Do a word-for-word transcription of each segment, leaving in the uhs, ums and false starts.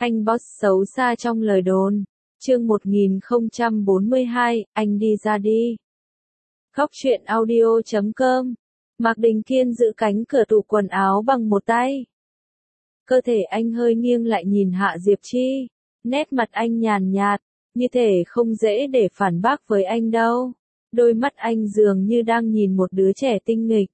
Anh boss xấu xa trong lời đồn. Chương một nghìn không trăm bốn mươi hai, anh đi ra đi. Góc truyện audio chấm com. Mạc Đình Kiên giữ cánh cửa tủ quần áo bằng một tay. Cơ thể anh hơi nghiêng lại nhìn Hạ Diệp Chi. Nét mặt anh nhàn nhạt, như thể không dễ để phản bác với anh đâu. Đôi mắt anh dường như đang nhìn một đứa trẻ tinh nghịch.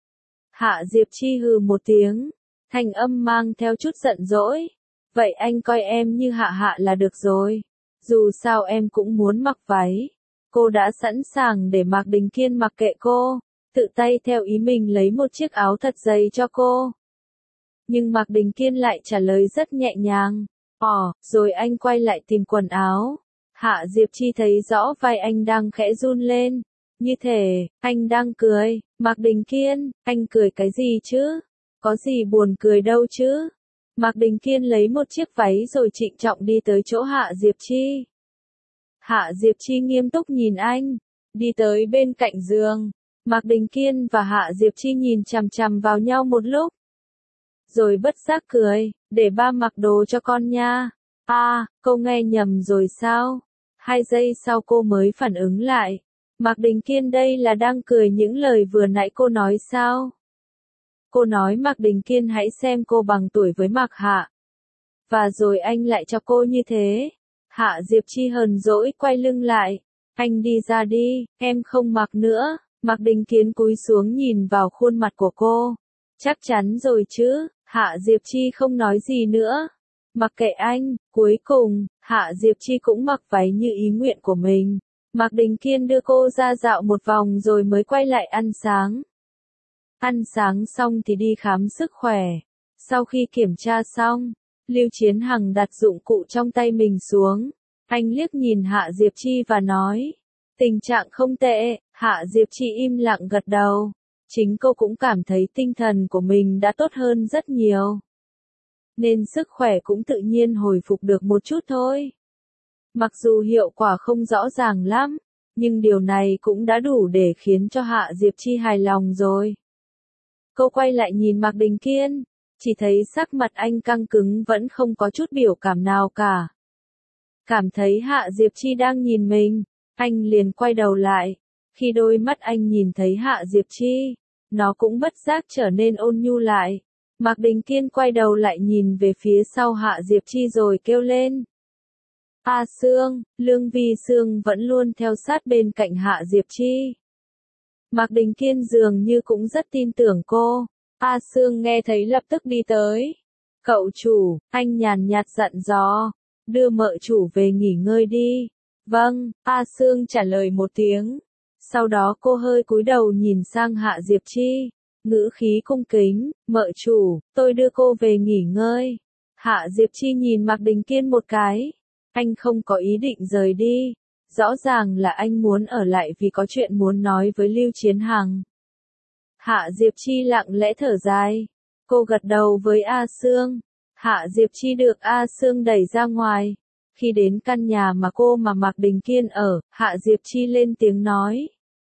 Hạ Diệp Chi hừ một tiếng, thanh âm mang theo chút giận dỗi. Vậy anh coi em như Hạ Hạ là được rồi. Dù sao em cũng muốn mặc váy. Cô đã sẵn sàng để Mạc Đình Kiên mặc kệ cô, tự tay theo ý mình lấy một chiếc áo thật dày cho cô. Nhưng Mạc Đình Kiên lại trả lời rất nhẹ nhàng. Ồ, rồi anh quay lại tìm quần áo. Hạ Diệp Chi thấy rõ vai anh đang khẽ run lên. Như thể, anh đang cười. Mạc Đình Kiên, anh cười cái gì chứ? Có gì buồn cười đâu chứ? Mạc Đình Kiên lấy một chiếc váy rồi trịnh trọng đi tới chỗ Hạ Diệp Chi. Hạ Diệp Chi nghiêm túc nhìn anh, đi tới bên cạnh giường. Mạc Đình Kiên và Hạ Diệp Chi nhìn chằm chằm vào nhau một lúc. Rồi bất giác cười, để ba mặc đồ cho con nha. À, cô nghe nhầm rồi sao? Hai giây sau cô mới phản ứng lại. Mạc Đình Kiên đây là đang cười những lời vừa nãy cô nói sao? Cô nói Mạc Đình Kiên hãy xem cô bằng tuổi với Mạc Hạ. Và rồi anh lại cho cô như thế. Hạ Diệp Chi hờn dỗi quay lưng lại. Anh đi ra đi, em không mặc nữa. Mạc Đình Kiên cúi xuống nhìn vào khuôn mặt của cô. Chắc chắn rồi chứ. Hạ Diệp Chi không nói gì nữa. Mặc kệ anh, cuối cùng, Hạ Diệp Chi cũng mặc váy như ý nguyện của mình. Mạc Đình Kiên đưa cô ra dạo một vòng rồi mới quay lại ăn sáng. Ăn sáng xong thì đi khám sức khỏe. Sau khi kiểm tra xong, Lưu Chiến Hằng đặt dụng cụ trong tay mình xuống. Anh liếc nhìn Hạ Diệp Chi và nói, tình trạng không tệ. Hạ Diệp Chi im lặng gật đầu. Chính cô cũng cảm thấy tinh thần của mình đã tốt hơn rất nhiều. Nên sức khỏe cũng tự nhiên hồi phục được một chút thôi. Mặc dù hiệu quả không rõ ràng lắm, nhưng điều này cũng đã đủ để khiến cho Hạ Diệp Chi hài lòng rồi. Cô quay lại nhìn Mạc Đình Kiên, chỉ thấy sắc mặt anh căng cứng vẫn không có chút biểu cảm nào cả. Cảm thấy Hạ Diệp Chi đang nhìn mình, anh liền quay đầu lại. Khi đôi mắt anh nhìn thấy Hạ Diệp Chi, nó cũng bất giác trở nên ôn nhu lại. Mạc Đình Kiên quay đầu lại nhìn về phía sau Hạ Diệp Chi rồi kêu lên. A Sương, Lương Vi Sương vẫn luôn theo sát bên cạnh Hạ Diệp Chi. Mạc Đình Kiên dường như cũng rất tin tưởng cô. A Sương nghe thấy lập tức đi tới. Cậu chủ, anh nhàn nhạt dặn dò, đưa mợ chủ về nghỉ ngơi đi. Vâng, A Sương trả lời một tiếng. Sau đó cô hơi cúi đầu nhìn sang Hạ Diệp Chi, ngữ khí cung kính, mợ chủ, tôi đưa cô về nghỉ ngơi. Hạ Diệp Chi nhìn Mạc Đình Kiên một cái. Anh không có ý định rời đi. Rõ ràng là anh muốn ở lại vì có chuyện muốn nói với Lưu Chiến Hằng. Hạ Diệp Chi lặng lẽ thở dài. Cô gật đầu với A Sương. Hạ Diệp Chi được A Sương đẩy ra ngoài. Khi đến căn nhà mà cô mà Mạc Đình Kiên ở, Hạ Diệp Chi lên tiếng nói.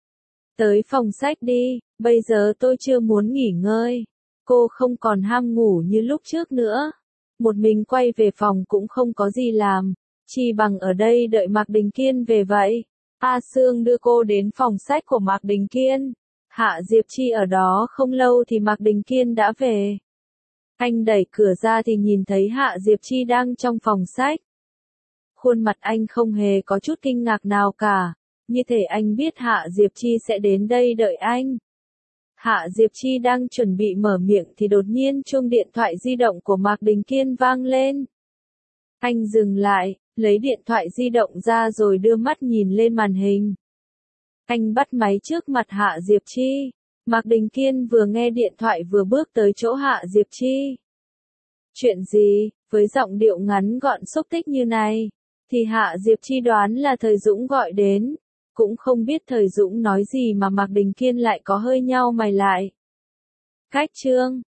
Tới phòng sách đi, bây giờ tôi chưa muốn nghỉ ngơi. Cô không còn ham ngủ như lúc trước nữa. Một mình quay về phòng cũng không có gì làm. Chi bằng ở đây đợi Mạc Đình Kiên về vậy. A Sương đưa cô đến phòng sách của Mạc Đình Kiên. Hạ Diệp Chi ở đó không lâu thì Mạc Đình Kiên đã về. Anh đẩy cửa ra thì nhìn thấy Hạ Diệp Chi đang trong phòng sách. Khuôn mặt anh không hề có chút kinh ngạc nào cả. Như thể anh biết Hạ Diệp Chi sẽ đến đây đợi anh. Hạ Diệp Chi đang chuẩn bị mở miệng thì đột nhiên chuông điện thoại di động của Mạc Đình Kiên vang lên. Anh dừng lại, lấy điện thoại di động ra rồi đưa mắt nhìn lên màn hình. Anh bắt máy trước mặt Hạ Diệp Chi. Mạc Đình Kiên vừa nghe điện thoại vừa bước tới chỗ Hạ Diệp Chi. Chuyện gì? Với giọng điệu ngắn gọn xúc tích như này, thì Hạ Diệp Chi đoán là Thời Dũng gọi đến. Cũng không biết Thời Dũng nói gì mà Mạc Đình Kiên lại có hơi nhau mày lại. Cách chương